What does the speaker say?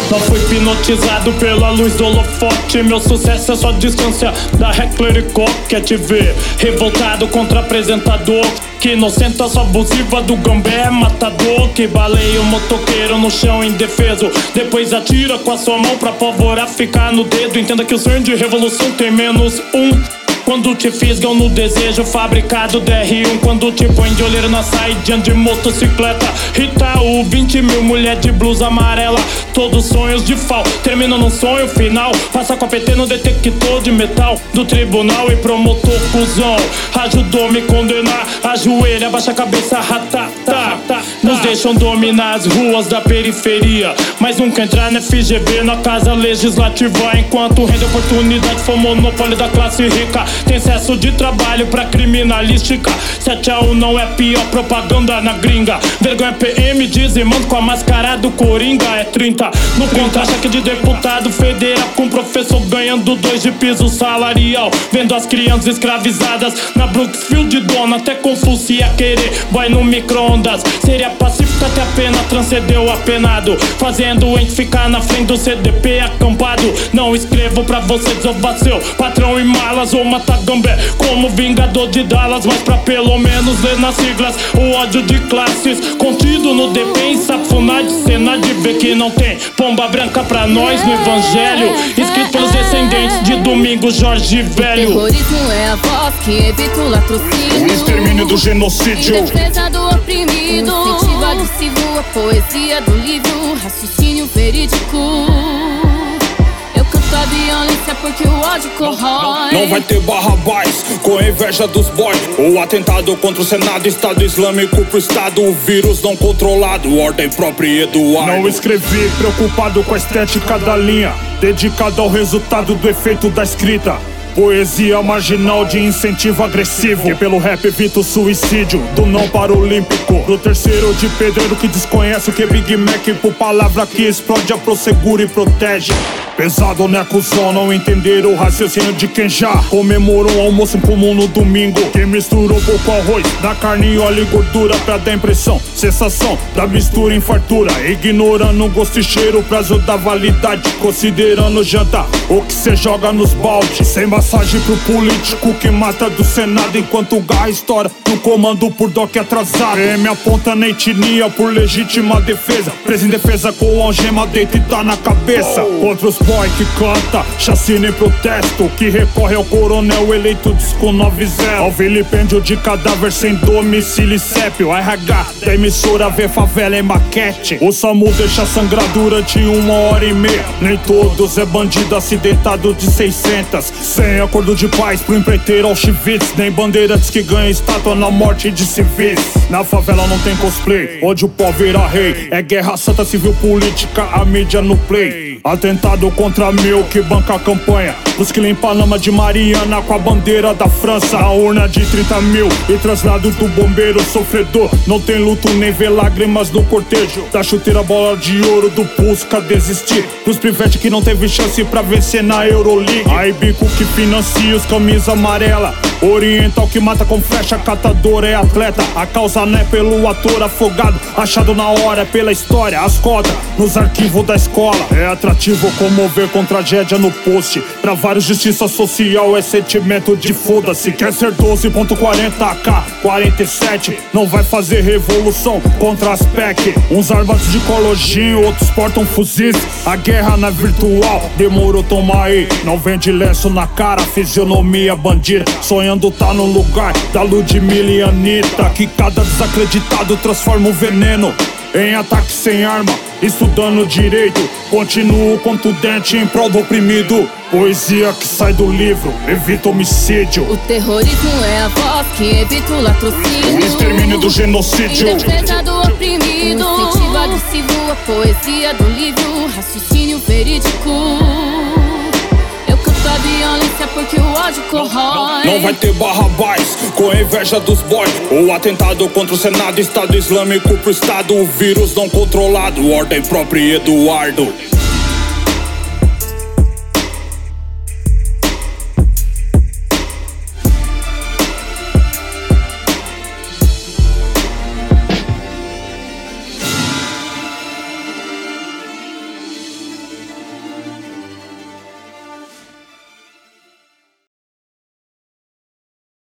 Não fui hipnotizado pela luz do holofote. Meu sucesso é só distância da Heckler e Koch. TV revoltado contra apresentador que inocenta, só abusiva do gambé é matador. Que baleia o motoqueiro no chão indefeso, depois atira com a sua mão pra pólvora ficar no dedo. Entenda que o sonho de revolução tem menos um. Quando te fisgam no desejo fabricado DR1. Quando te põe de olheiro na saída de motocicleta. Itaú, 20 mil, mulher de blusa amarela. Todos sonhos de FAO terminam num sonho final. Passa com a PT no detector de metal do tribunal. E promotor cuzão ajudou me condenar. Ajoelha, baixa a cabeça, ratata. Nos deixam dominar as ruas da periferia, mas nunca entrar na FGV, na casa legislativa. Enquanto rende oportunidade for monopólio da classe rica. Tem excesso de trabalho pra criminalística. 7-1 não é pior propaganda na gringa. Vergonha PM dizimando com a máscara do Coringa. É 30 no contra-cheque de deputado federal, com professor ganhando 2 de piso salarial. Vendo as crianças escravizadas na Brooksfield, dona até Confúcio ia querer boy no micro-ondas. Seria pacífico até a pena transcendeu apenado, fazendo o ente ficar na frente do CDP acampado. Não escrevo pra você desovar seu patrão em malas ou matar gambé como vingador de Dallas, mas pra pelo menos ler nas siglas o ódio de classes contido no DP. Safunar de cena de ver que não tem pomba branca pra nós no evangelho, escrito pelos descendentes de Domingos Jorge Velho. O terrorismo é a voz que evita o latrocínio, o extermínio do genocídio, em defesa do oprimido, o incentivo agressivo, a poesia do livro, raciocínio verídico. Eu canto a violência porque o ódio corrói. Não vai ter Barrabás com inveja dos boys. O atentado contra o Senado, Estado Islâmico pro Estado, o vírus não controlado, ordem própria e Eduardo. Não escrevi preocupado com a estética da linha, dedicado ao resultado do efeito da escrita. Poesia marginal de incentivo agressivo, que pelo rap evita o suicídio do não paralímpico. Pro terceiro de pedreiro que desconhece o que é Big Mac, por palavra que explode, a prosegura e protege. Pesado, né, cuzão, não entender o raciocínio de quem já comemorou um almoço em comum no domingo, que misturou pouco arroz na carne, óleo e gordura pra dar impressão, sensação da mistura em fartura, ignorando o gosto e cheiro, prazo da validade, considerando janta o que cê joga nos baldes. Sem massagem pro político que mata do Senado, enquanto o garra estoura no comando por doc atrasado. PM aponta na etnia por legítima defesa, preso em defesa com algema deitada na cabeça. Contra os boy que canta chacina em protesto, que recorre ao coronel eleito disco 90, ao vilipêndio de cadáver sem domicílio e CEP. O RH da emissora vê favela em maquete. O SAMU deixa sangrar durante 1h30. Nem todos é bandido acidentado de 600, sem acordo de paz pro empreiteiro Auschwitz, nem bandeirantes que ganham estátua na morte de civis. Na favela não tem cosplay, onde o pó vira rei. É guerra santa, civil, política, a mídia no play. Atentado contra mil que banca a campanha, os que limpam a lama de Mariana com a bandeira da França. Na urna de 30 mil e traslado do bombeiro sofredor. Não tem luto nem vê lágrimas no cortejo da chuteira, bola de ouro do Pusca desistir. Pros pivete que não teve chance pra vencer na Euroleague. Aí bico que financia os camisa amarela, oriental que mata com flecha, catador é atleta. A causa não é pelo ator afogado, achado na hora, é pela história. As cotas nos arquivos da escola, é atrativo comover com tragédia no post. Pra vários justiça social é sentimento de foda-se. Quer ser 12.40K 47, não vai fazer revolução contra as PEC. Uns armados de colojinho, outros portam fuzis. A guerra não é virtual, demorou, toma aí. Não vende lenço na cara, fisionomia bandida, sonhando tá no lugar da Ludmilla e Anitta. Que cada desacreditado transforma o veneno em ataque sem arma. Estudando direito, continuo contundente em prol do oprimido. Poesia que sai do livro, evita homicídio. O terrorismo é a voz que evita o latrocínio, o extermínio do genocídio, em defesa do oprimido, o incentivo agressivo, a poesia do livro, raciocínio verídico. Eu canto a violência porque o ódio corrói. Não vai ter Barrabás com inveja dos boys. O atentado contra o Senado, Estado Islâmico pro Estado, o vírus não controlado, ordem própria e Eduardo.